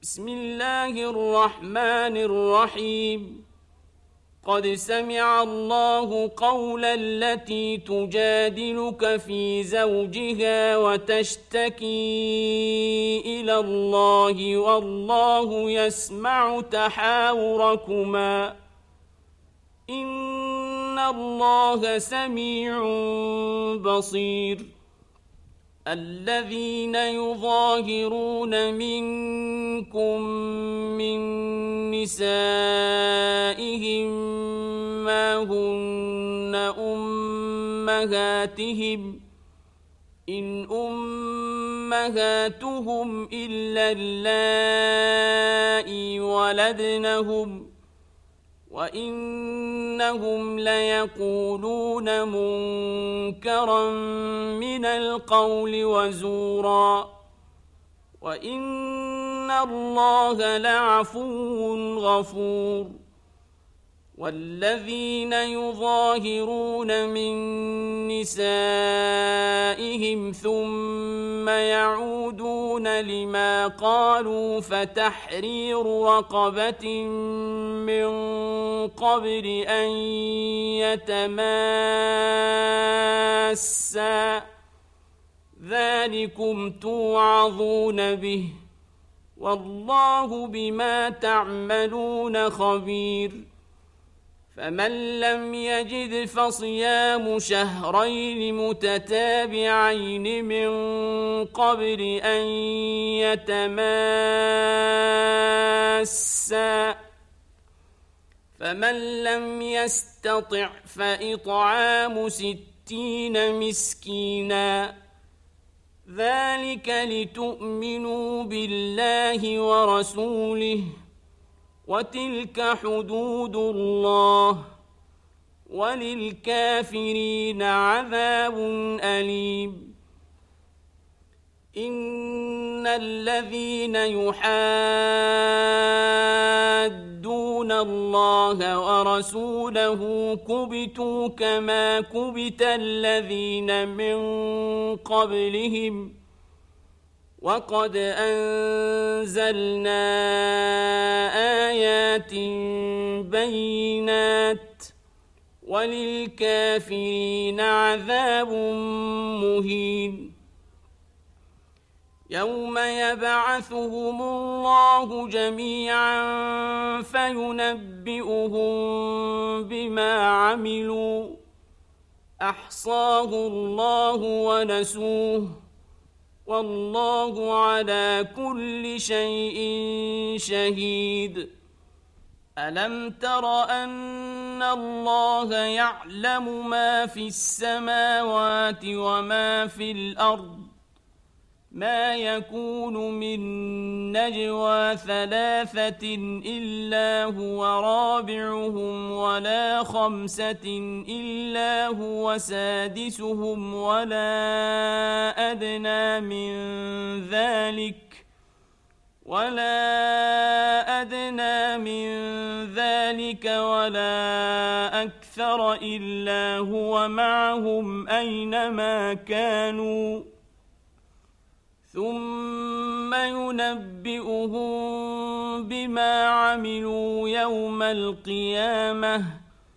بسم الله الرحمن الرحيم. قد سمع الله قول التي تجادلك في زوجها وتشتكي إلى الله والله يسمع تحاوركما إن الله سميع بصير. الذين يظاهرون منكم من نسائهم ما هن أمهاتهم إن أمهاتهم إلا اللائي ولدنهم وإنهم ليقولون منكرا من القول وزورا وإن الله لعفو غفور. والذين يظاهرون من نسائهم ثم يعودون لما قالوا فتحرير رقبة من قبل أن يتماسا ذلكم توعظون به والله بما تعملون خبير. فمن لم يجد فصيام شهرين متتابعين من قبل أن يتماسا فمن لم يستطع فإطعام 60 مسكينا ذلك لتؤمنوا بالله ورسوله وتلك حدود الله وللكافرين عذاب أليم. إن الذين يحادون الله ورسوله كبتوا كما كبت الذين من قبلهم وقد أنزلنا آيات بينات وللكافرين عذاب مهين. يوم يبعثهم الله جميعا فينبئهم بما عملوا أحصاه الله ونسوه والله على كل شيء شهيد. ألم تر أن الله يعلم ما في السماوات وما في الأرض ما يكون من نجوى 3 إلا هو رابعهم ولا 5 إلا هو سادسهم ولا أدنى من ذلك ولا أكثر إلا هو معهم أينما كانوا ثم ينبئهم بما عملوا يوم القيامة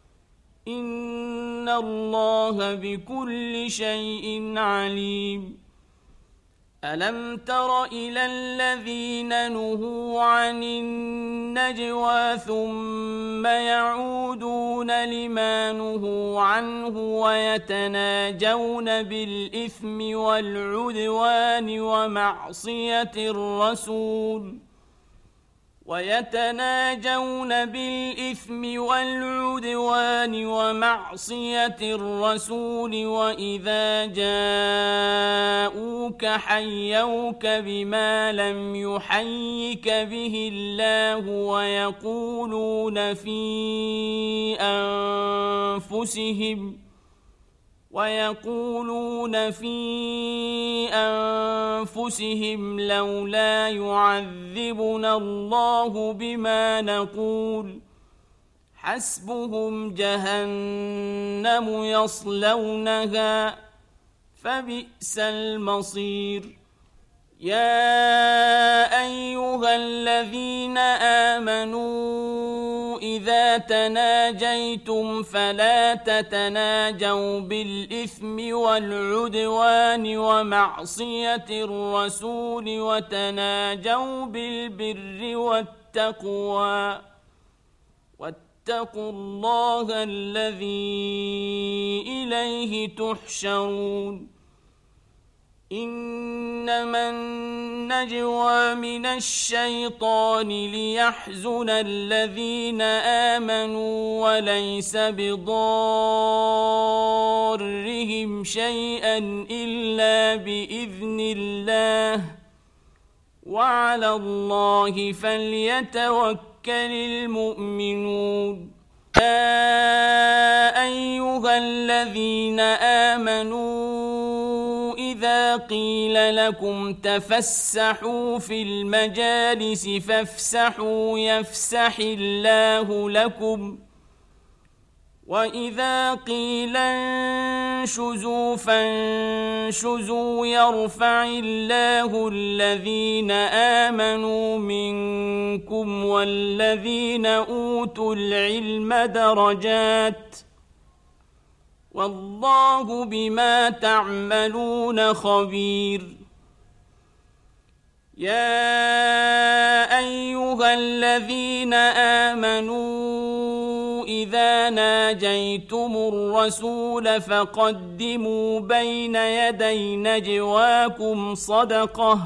إن الله بكل شيء عليم. ألم تر إلى الذين نهوا عن النجوى ثم يعودون لما نهوا عنه ويتناجون بالإثم والعدوان ومعصية الرسول وإذا جاءوك حيوك بما لم يحيك به الله ويقولون في أنفسهم لولا يعذبنا الله بما نقول حسبهم جهنم يصلونها فبئس المصير. يا أيها الذين الذين آمنوا إذا تناجيتم فلا تتناجوا بالإثم والعدوان ومعصية الرسول وتناجوا بالبر والتقوى واتقوا الله الذي إليه تحشرون إنما النجوى من الشيطان ليحزن الذين آمنوا وليس بضارهم شيئا إلا بإذن الله وعلى الله فليتوكل المؤمنون يا أيها الذين آمنوا إذا قيل لكم تفسحوا في المجالس فافسحوا يفسح الله لكم وإذا قيل انشزوا فانشزوا يرفع الله الذين آمنوا منكم والذين أوتوا العلم درجات والله بما تعملون خبير يا أيها الذين آمنوا إذا ناجيتم الرسول فقدموا بين يدي نجواكم صدقة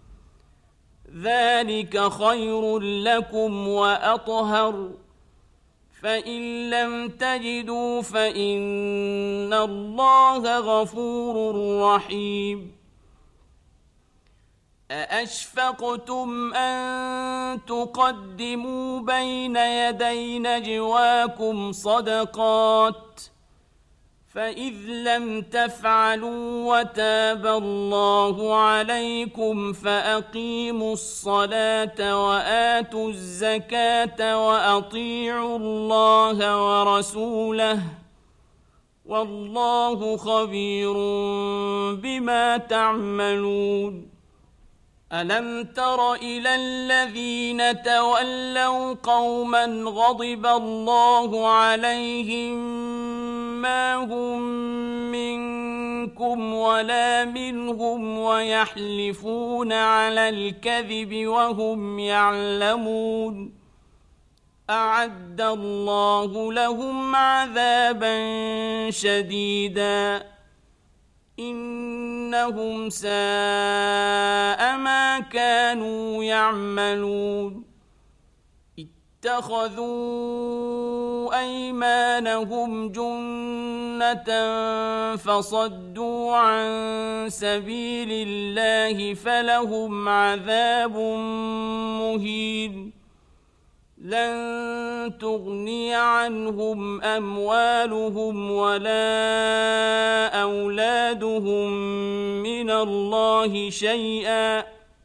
ذلك خير لكم وأطهر فإن لم تجدوا فإن الله غفور رحيم أأشفقتم أن تقدموا بين يدي نجواكم صدقات فإذ لم تفعلوا وتاب الله عليكم فأقيموا الصلاة وآتوا الزكاة وأطيعوا الله ورسوله والله خبير بما تعملون ألم تر إلى الذين تولوا قوما غضب الله عليهم ما هم منكم ولا منهم ويحلفون على الكذب وهم يعلمون أعد الله لهم عذابا شديدا إنهم ساء ما كانوا يعملون اتخذوا أيمانهم جنة فصدوا عن سبيل الله فلهم عذاب مهين لن تغني عنهم أموالهم ولا أولادهم من الله شيئا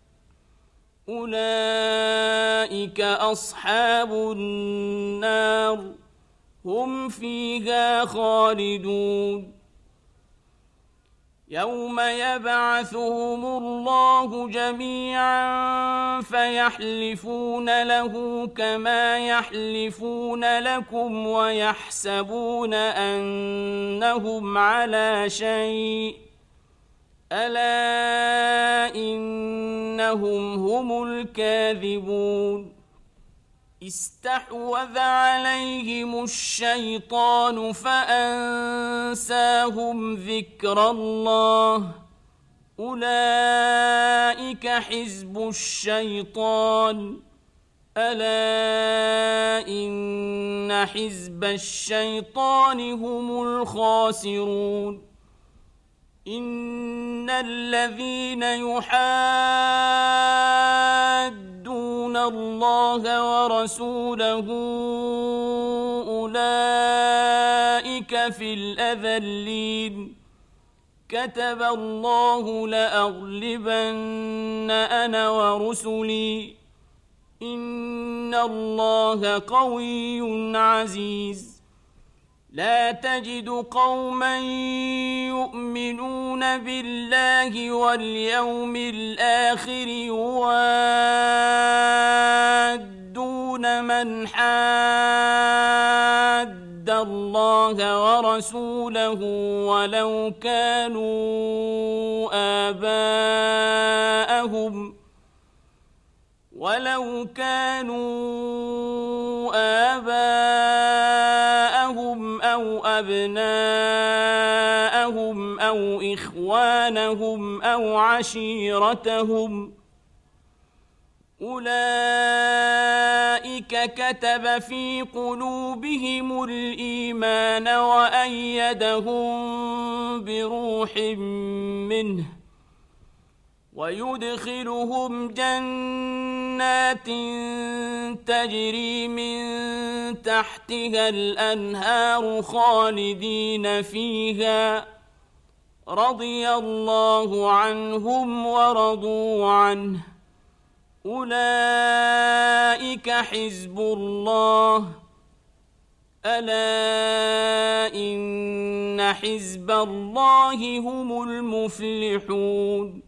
أولئك أصحاب النار هم فيها خالدون يوم يبعثهم الله جميعا فيحلفون له كما يحلفون لكم ويحسبون أنهم على شيء ألا إنهم هم الكاذبون استحوذ عليهم الشيطان فأنساهم ذكر الله أولئك حزب الشيطان ألا إن حزب الشيطان هم الخاسرون إن الذين يحادون الله ورسوله أولئك في الأذلين كتب الله لأغلبن أنا ورسلي إن الله قوي عزيز لا تجد قوما يؤمنون بالله واليوم الآخر من حاد الله ورسوله ولو كانوا آباءهم أو أبناءهم أو إخوانهم أو عشيرتهم أولئك كتب في قلوبهم الإيمان وأيدهم بروح منه ويدخلهم جنات تجري من تحتها الأنهار خالدين فيها رضي الله عنهم ورضوا عنه أولئك حزب الله ألا إن حزب الله هم المفلحون